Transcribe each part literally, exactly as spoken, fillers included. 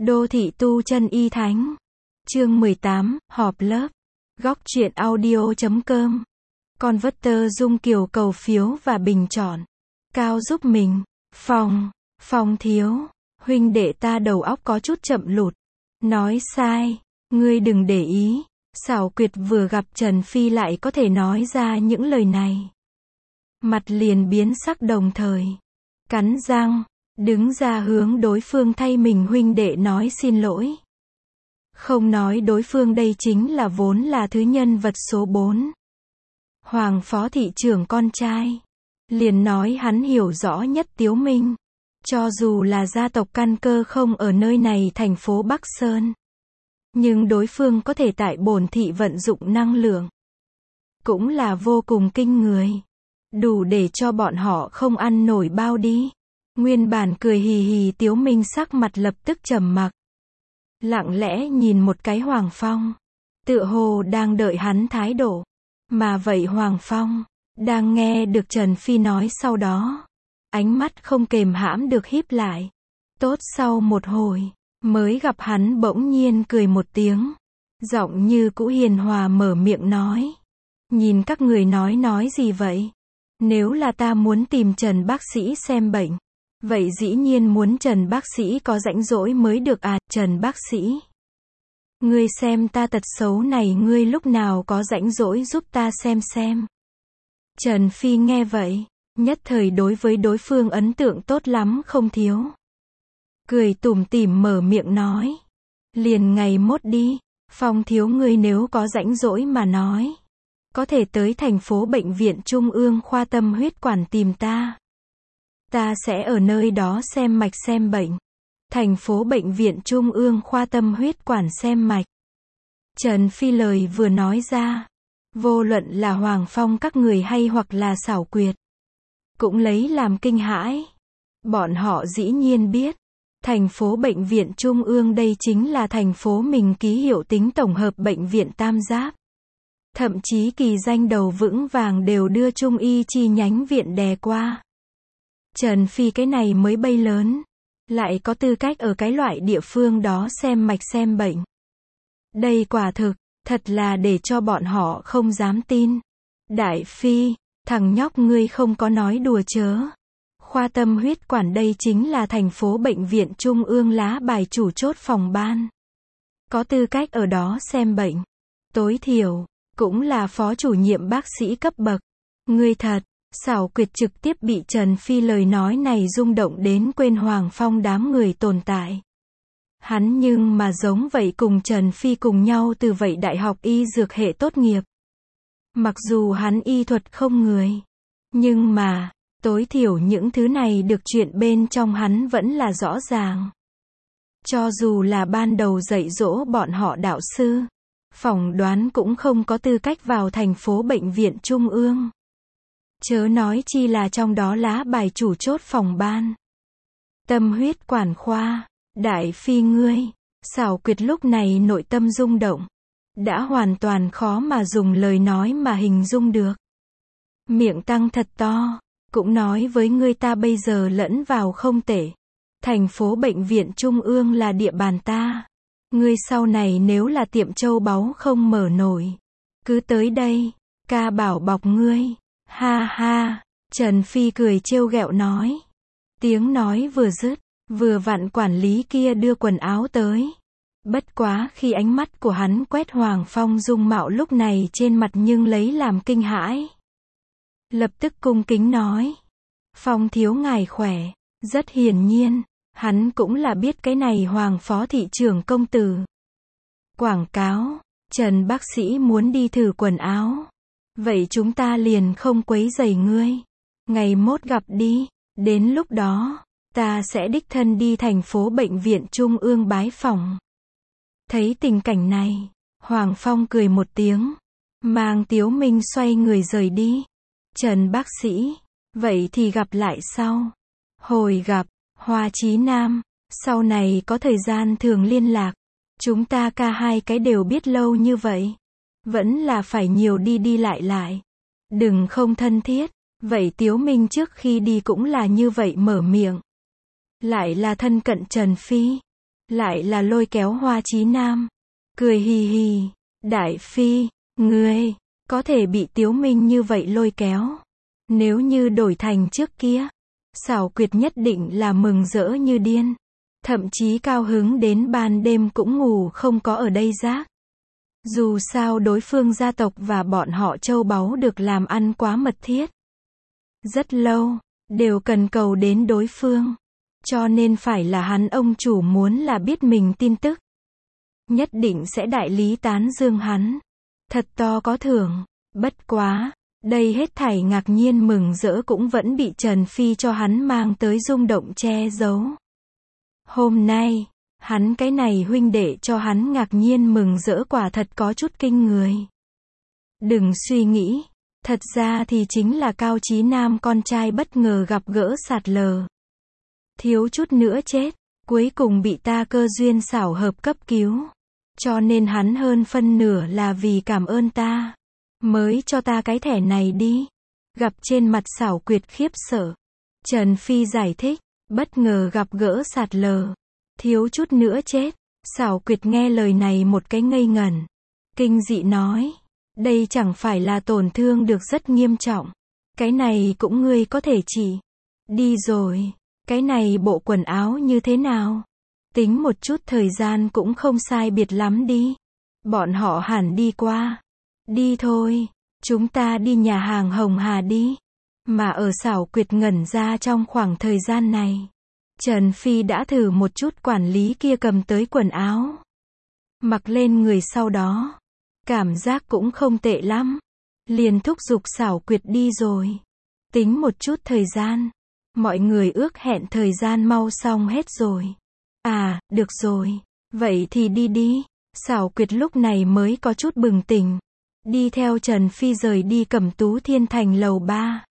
Đô thị tu chân y thánh. Chương mười tám, họp lớp. Góc truyện audio chấm com. Converter Dung Kiều cầu phiếu và bình chọn. Cao giúp mình. Phong, Phong thiếu. Huynh đệ ta đầu óc có chút chậm lụt. Nói sai. Ngươi đừng để ý. Xảo quyệt vừa gặp Trần Phi lại có thể nói ra những lời này. Mặt liền biến sắc đồng thời. Cắn răng. Đứng ra hướng đối phương thay mình huynh đệ nói xin lỗi. Không nói đối phương đây chính là vốn là thứ nhân vật số bốn. Hoàng phó thị trưởng con trai. Liền nói hắn hiểu rõ nhất Tiếu Minh. Cho dù là gia tộc căn cơ không ở nơi này thành phố Bắc Sơn. Nhưng đối phương có thể tại bổn thị vận dụng năng lượng. Cũng là vô cùng kinh người. Đủ để cho bọn họ không ăn nổi bao đi. Nguyên bản cười hì hì Tiếu Minh sắc mặt lập tức trầm mặc. Lặng lẽ nhìn một cái Hoàng Phong. Tựa hồ đang đợi hắn thái độ. Mà vậy Hoàng Phong, đang nghe được Trần Phi nói sau đó. Ánh mắt không kềm hãm được híp lại. Tốt sau một hồi, mới gặp hắn bỗng nhiên cười một tiếng. Giọng như cũ hiền hòa mở miệng nói. Nhìn các người nói nói gì vậy? Nếu là ta muốn tìm Trần bác sĩ xem bệnh. Vậy dĩ nhiên muốn Trần bác sĩ có rãnh rỗi mới được à, Trần bác sĩ. Ngươi xem ta tật xấu này ngươi lúc nào có rãnh rỗi giúp ta xem xem. Trần Phi nghe vậy, nhất thời đối với đối phương ấn tượng tốt lắm không thiếu. Cười tủm tỉm mở miệng nói. Liền ngày mốt đi, Phong thiếu ngươi nếu có rãnh rỗi mà nói. Có thể tới thành phố bệnh viện Trung ương khoa tâm huyết quản tìm ta. Ta sẽ ở nơi đó xem mạch xem bệnh. Thành phố bệnh viện Trung ương khoa tâm huyết quản xem mạch. Trần Phi lời vừa nói ra. Vô luận là Hoàng Phong các người hay hoặc là xảo quyệt. Cũng lấy làm kinh hãi. Bọn họ dĩ nhiên biết. Thành phố bệnh viện Trung ương đây chính là thành phố mình ký hiệu tính tổng hợp bệnh viện Tam Giáp. Thậm chí kỳ danh đầu vững vàng đều đưa Trung y chi nhánh viện đè qua. Trần Phi cái này mới bay lớn. Lại có tư cách ở cái loại địa phương đó xem mạch xem bệnh. Đây quả thực, thật là để cho bọn họ không dám tin. Đại Phi, thằng nhóc ngươi không có nói đùa chớ. Khoa tâm huyết quản đây chính là thành phố bệnh viện Trung ương lá bài chủ chốt phòng ban. Có tư cách ở đó xem bệnh. Tối thiểu, cũng là phó chủ nhiệm bác sĩ cấp bậc. Ngươi thật. Xảo quyệt trực tiếp bị Trần Phi lời nói này rung động đến quên Hoàng Phong đám người tồn tại. Hắn nhưng mà giống vậy cùng Trần Phi cùng nhau từ vậy đại học y dược hệ tốt nghiệp. Mặc dù hắn y thuật không người. Nhưng mà, tối thiểu những thứ này được chuyện bên trong hắn vẫn là rõ ràng. Cho dù là ban đầu dạy dỗ bọn họ đạo sư. Phỏng đoán cũng không có tư cách vào thành phố bệnh viện Trung ương. Chớ nói chi là trong đó lá bài chủ chốt phòng ban. Tâm huyết quản khoa. Đại Phi ngươi. Xảo quyệt lúc này nội tâm rung động. Đã hoàn toàn khó mà dùng lời nói mà hình dung được. Miệng tăng thật to. Cũng nói với ngươi ta bây giờ lẫn vào không tệ. Thành phố bệnh viện Trung ương là địa bàn ta. Ngươi sau này nếu là tiệm châu báu không mở nổi. Cứ tới đây. Ca bảo bọc ngươi. Ha ha, Trần Phi cười trêu ghẹo nói. Tiếng nói vừa dứt, vừa vặn quản lý kia đưa quần áo tới. Bất quá khi ánh mắt của hắn quét Hoàng Phong dung mạo lúc này trên mặt nhưng lấy làm kinh hãi. Lập tức cung kính nói. Phong thiếu ngài khỏe, rất hiển nhiên, hắn cũng là biết cái này Hoàng phó thị trưởng công tử. Quảng cáo, Trần bác sĩ muốn đi thử quần áo. Vậy chúng ta liền không quấy rầy ngươi. Ngày mốt gặp đi. Đến lúc đó, ta sẽ đích thân đi thành phố bệnh viện Trung ương bái phỏng. Thấy tình cảnh này, Hoàng Phong cười một tiếng. Mang Tiếu Minh xoay người rời đi. Trần bác sĩ, vậy thì gặp lại sau. Hồi gặp, Hoa Chí Nam, sau này có thời gian thường liên lạc. Chúng ta ca hai cái đều biết lâu như vậy. Vẫn là phải nhiều đi đi lại lại. Đừng không thân thiết. Vậy Tiếu Minh trước khi đi cũng là như vậy mở miệng. Lại là thân cận Trần Phi. Lại là lôi kéo Hoa Chí Nam. Cười hì hì. Đại phi, ngươi, có thể bị Tiếu Minh như vậy lôi kéo. Nếu như đổi thành trước kia, Xảo Quyệt nhất định là mừng rỡ như điên. Thậm chí cao hứng đến ban đêm cũng ngủ không có ở đây giác. Dù sao đối phương gia tộc và bọn họ châu báu được làm ăn quá mật thiết. Rất lâu, đều cần cầu đến đối phương. Cho nên phải là hắn ông chủ muốn là biết mình tin tức. Nhất định sẽ đại lý tán dương hắn. Thật to có thưởng. Bất quá, đây hết thảy ngạc nhiên mừng rỡ cũng vẫn bị Trần Phi cho hắn mang tới rung động che giấu. Hôm nay, hắn cái này huynh đệ cho hắn ngạc nhiên mừng rỡ quả thật có chút kinh người. Đừng suy nghĩ, thật ra thì chính là Cao Chí Nam con trai bất ngờ gặp gỡ sạt lở. Thiếu chút nữa chết, cuối cùng bị ta cơ duyên xảo hợp cấp cứu. Cho nên hắn hơn phân nửa là vì cảm ơn ta, mới cho ta cái thẻ này đi. Gặp trên mặt Xảo Quyệt khiếp sợ. Trần Phi giải thích, bất ngờ gặp gỡ sạt lở, thiếu chút nữa chết. Xảo Quyệt nghe lời này một cái ngây ngẩn. Kinh dị nói, đây chẳng phải là tổn thương được rất nghiêm trọng. Cái này cũng ngươi có thể trị. Đi rồi, cái này bộ quần áo như thế nào? Tính một chút thời gian cũng không sai biệt lắm đi. Bọn họ hẳn đi qua. Đi thôi, chúng ta đi nhà hàng Hồng Hà đi. Mà ở Xảo Quyệt ngẩn ra trong khoảng thời gian này, Trần Phi đã thử một chút quản lý kia cầm tới quần áo. Mặc lên người sau đó, cảm giác cũng không tệ lắm. Liền thúc giục Xảo Quyệt đi rồi. Tính một chút thời gian, mọi người ước hẹn thời gian mau xong hết rồi. À, được rồi, vậy thì đi đi. Xảo Quyệt lúc này mới có chút bừng tỉnh. Đi theo Trần Phi rời đi Cẩm Tú Thiên Thành lầu ba.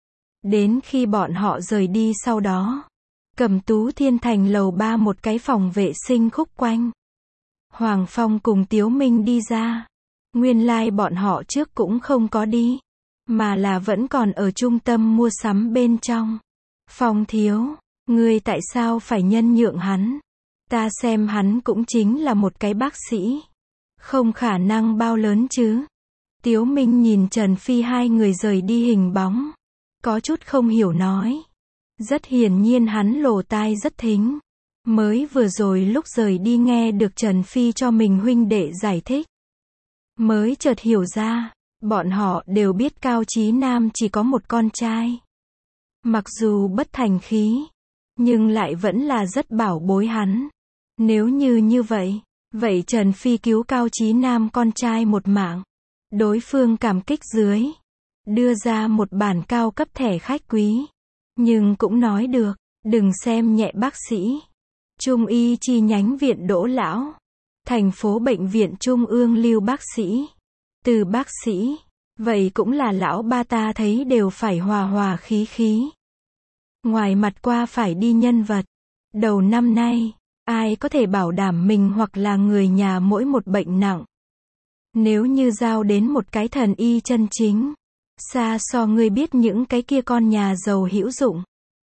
Đến khi bọn họ rời đi sau đó, Cẩm Tú Thiên Thành lầu ba một cái phòng vệ sinh khúc quanh. Hoàng Phong cùng Tiếu Minh đi ra. Nguyên lai like bọn họ trước cũng không có đi, mà là vẫn còn ở trung tâm mua sắm bên trong. Phong thiếu, ngươi tại sao phải nhân nhượng hắn? Ta xem hắn cũng chính là một cái bác sĩ. Không khả năng bao lớn chứ. Tiếu Minh nhìn Trần Phi hai người rời đi hình bóng. Có chút không hiểu nói. Rất hiển nhiên hắn lỗ tai rất thính. Mới vừa rồi lúc rời đi nghe được Trần Phi cho mình huynh đệ giải thích. Mới chợt hiểu ra, bọn họ đều biết Cao Chí Nam chỉ có một con trai. Mặc dù bất thành khí, nhưng lại vẫn là rất bảo bối hắn. Nếu như như vậy, vậy Trần Phi cứu Cao Chí Nam con trai một mạng. Đối phương cảm kích dưới, đưa ra một bản cao cấp thẻ khách quý. Nhưng cũng nói được, đừng xem nhẹ bác sĩ. Trung y chi nhánh viện Đỗ Lão, thành phố bệnh viện Trung ương Lưu bác sĩ. Từ bác sĩ, vậy cũng là lão ba ta thấy đều phải hòa hòa khí khí. Ngoài mặt qua phải đi nhân vật. Đầu năm nay, ai có thể bảo đảm mình hoặc là người nhà mỗi một bệnh nặng. Nếu như giao đến một cái thần y chân chính, xa so ngươi biết những cái kia con nhà giàu hữu dụng.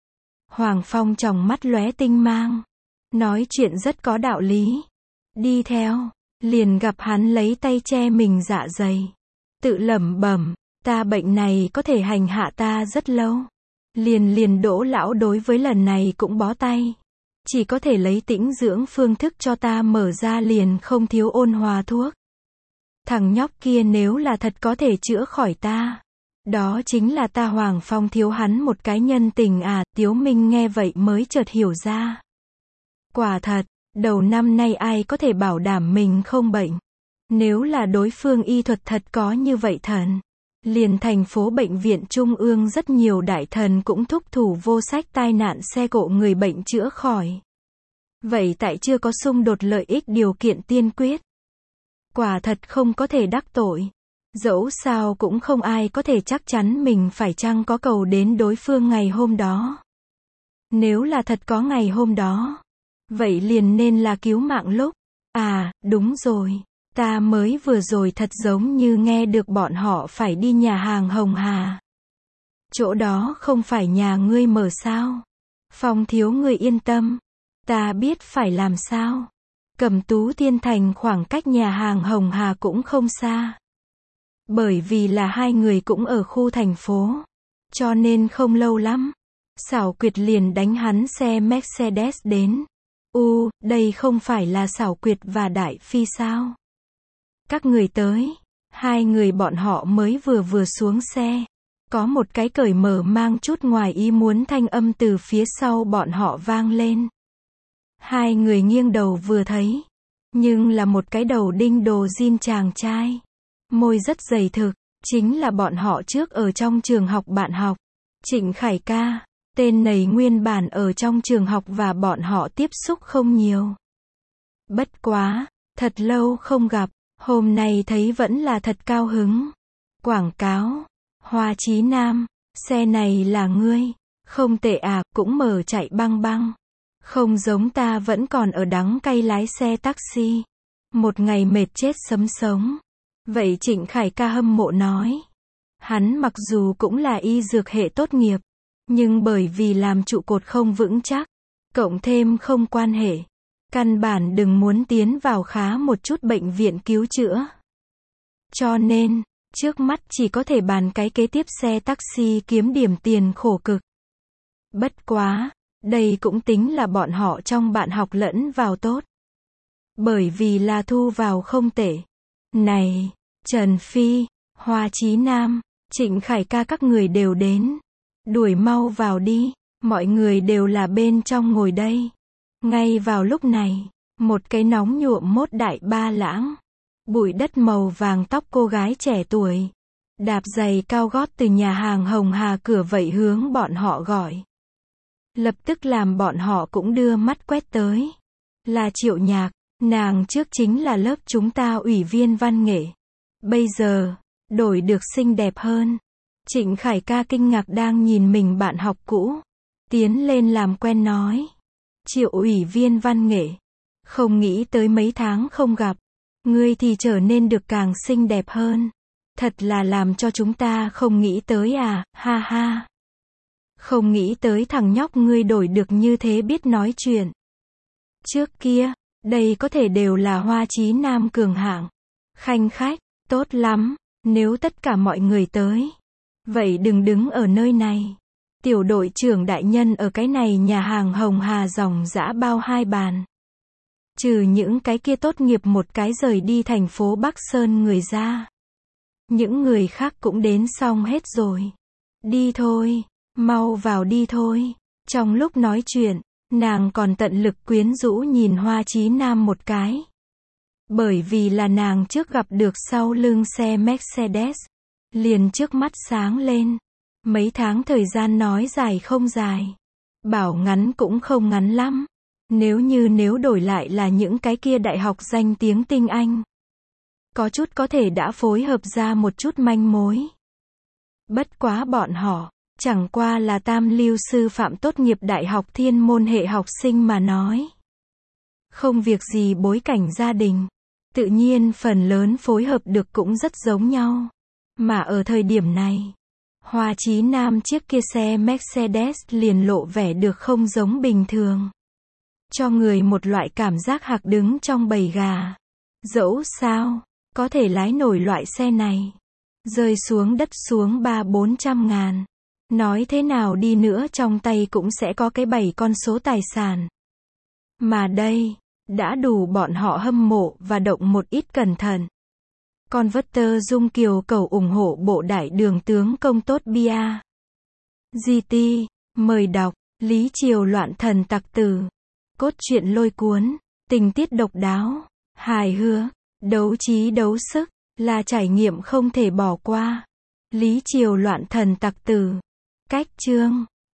Hoàng Phong tròng mắt lóe tinh mang, nói chuyện rất có đạo lý. Đi theo, liền gặp hắn lấy tay che mình dạ dày. Tự lẩm bẩm, ta bệnh này có thể hành hạ ta rất lâu. Liền liền Đỗ Lão đối với lần này cũng bó tay. Chỉ có thể lấy tĩnh dưỡng phương thức cho ta mở ra liền không thiếu ôn hòa thuốc. Thằng nhóc kia nếu là thật có thể chữa khỏi ta, đó chính là ta Hoàng Phong thiếu hắn một cái nhân tình à. Tiếu Minh nghe vậy mới chợt hiểu ra. Quả thật, đầu năm nay ai có thể bảo đảm mình không bệnh. Nếu là đối phương y thuật thật có như vậy thần, liền thành phố bệnh viện Trung ương rất nhiều đại thần cũng thúc thủ vô sách tai nạn xe cộ người bệnh chữa khỏi. Vậy tại chưa có xung đột lợi ích điều kiện tiên quyết. Quả thật không có thể đắc tội. Dẫu sao cũng không ai có thể chắc chắn mình phải chăng có cầu đến đối phương ngày hôm đó. Nếu là thật có ngày hôm đó, vậy liền nên là cứu mạng lúc. À, đúng rồi. Ta mới vừa rồi thật giống như nghe được bọn họ phải đi nhà hàng Hồng Hà. Chỗ đó không phải nhà ngươi mở sao? Phong thiếu ngươi yên tâm. Ta biết phải làm sao. Cẩm Tú Thiên Thành khoảng cách nhà hàng Hồng Hà cũng không xa. Bởi vì là hai người cũng ở khu thành phố. Cho nên không lâu lắm. Xảo Quyệt liền đánh hắn xe Mercedes đến. U, đây không phải là Xảo Quyệt và Đại Phi sao? Các người tới. Hai người bọn họ mới vừa vừa xuống xe. Có một cái cởi mở mang chút ngoài ý muốn thanh âm từ phía sau bọn họ vang lên. Hai người nghiêng đầu vừa thấy. Nhưng là một cái đầu đinh đồ jean chàng trai. Môi rất dày thực. Chính là bọn họ trước ở trong trường học bạn học. Trịnh Khải ca. Tên này nguyên bản ở trong trường học và bọn họ tiếp xúc không nhiều. Bất quá. Thật lâu không gặp. Hôm nay thấy vẫn là thật cao hứng. Quảng cáo. Hoa Chí Nam. Xe này là ngươi. Không tệ à, cũng mở chạy băng băng. Không giống ta vẫn còn ở đắng cay lái xe taxi. Một ngày mệt chết sấm sống. Vậy Trịnh Khải ca hâm mộ nói. Hắn mặc dù cũng là y dược hệ tốt nghiệp. Nhưng bởi vì làm trụ cột không vững chắc. Cộng thêm không quan hệ. Căn bản đừng muốn tiến vào khá một chút bệnh viện cứu chữa. Cho nên, trước mắt chỉ có thể bàn cái kế tiếp xe taxi kiếm điểm tiền khổ cực. Bất quá, đây cũng tính là bọn họ trong bạn học lẫn vào tốt. Bởi vì là thu vào không tệ. Này, Trần Phi, Hoa Chí Nam, Trịnh Khải ca các người đều đến. Đuổi mau vào đi, mọi người đều là bên trong ngồi đây. Ngay vào lúc này, một cái nóng nhuộm mốt đại ba lãng. Bụi đất màu vàng tóc cô gái trẻ tuổi. Đạp giày cao gót từ nhà hàng Hồng Hà cửa vậy hướng bọn họ gọi. Lập tức làm bọn họ cũng đưa mắt quét tới. Là Triệu Nhạc, nàng trước chính là lớp chúng ta ủy viên văn nghệ. Bây giờ, đổi được xinh đẹp hơn. Trịnh Khải ca kinh ngạc đang nhìn mình bạn học cũ. Tiến lên làm quen nói. Triệu ủy viên văn nghệ. Không nghĩ tới mấy tháng không gặp. Ngươi thì trở nên được càng xinh đẹp hơn. Thật là làm cho chúng ta không nghĩ tới à, ha ha. Không nghĩ tới thằng nhóc ngươi đổi được như thế biết nói chuyện. Trước kia, đây có thể đều là Hoa Chí Nam cường hạng. Khanh khách, tốt lắm, nếu tất cả mọi người tới. Vậy đừng đứng ở nơi này. Tiểu đội trưởng đại nhân ở cái này nhà hàng Hồng Hà dòng dã bao hai bàn. Trừ những cái kia tốt nghiệp một cái rời đi thành phố Bắc Sơn người ra. Những người khác cũng đến xong hết rồi. Đi thôi, mau vào đi thôi. Trong lúc nói chuyện, nàng còn tận lực quyến rũ nhìn Hoa Chí Nam một cái. Bởi vì là nàng trước gặp được sau lưng xe Mercedes. Liền trước mắt sáng lên. Mấy tháng thời gian nói dài không dài. Bảo ngắn cũng không ngắn lắm. Nếu như nếu đổi lại là những cái kia đại học danh tiếng tinh anh. Có chút có thể đã phối hợp ra một chút manh mối. Bất quá bọn họ, chẳng qua là tam lưu sư phạm tốt nghiệp đại học thiên môn hệ học sinh mà nói. Không việc gì bối cảnh gia đình. Tự nhiên phần lớn phối hợp được cũng rất giống nhau. Mà ở thời điểm này, Hoa Chí Nam chiếc kia xe Mercedes liền lộ vẻ được không giống bình thường. Cho người một loại cảm giác hạc đứng trong bầy gà. Dẫu sao, có thể lái nổi loại xe này. Rơi xuống đất xuống ba bốn trăm ngàn. Nói thế nào đi nữa trong tay cũng sẽ có cái bảy con số tài sản. Mà đây, đã đủ bọn họ hâm mộ và động một ít cẩn thận. Con vất tơ Dung Kiều cầu ủng hộ bộ đại đường tướng công tốt bia. giê tê, mời đọc, Lý Triều loạn thần tặc tử. Cốt truyện lôi cuốn, tình tiết độc đáo, hài hước, đấu trí đấu sức, là trải nghiệm không thể bỏ qua. Lý Triều loạn thần tặc tử. Cách chương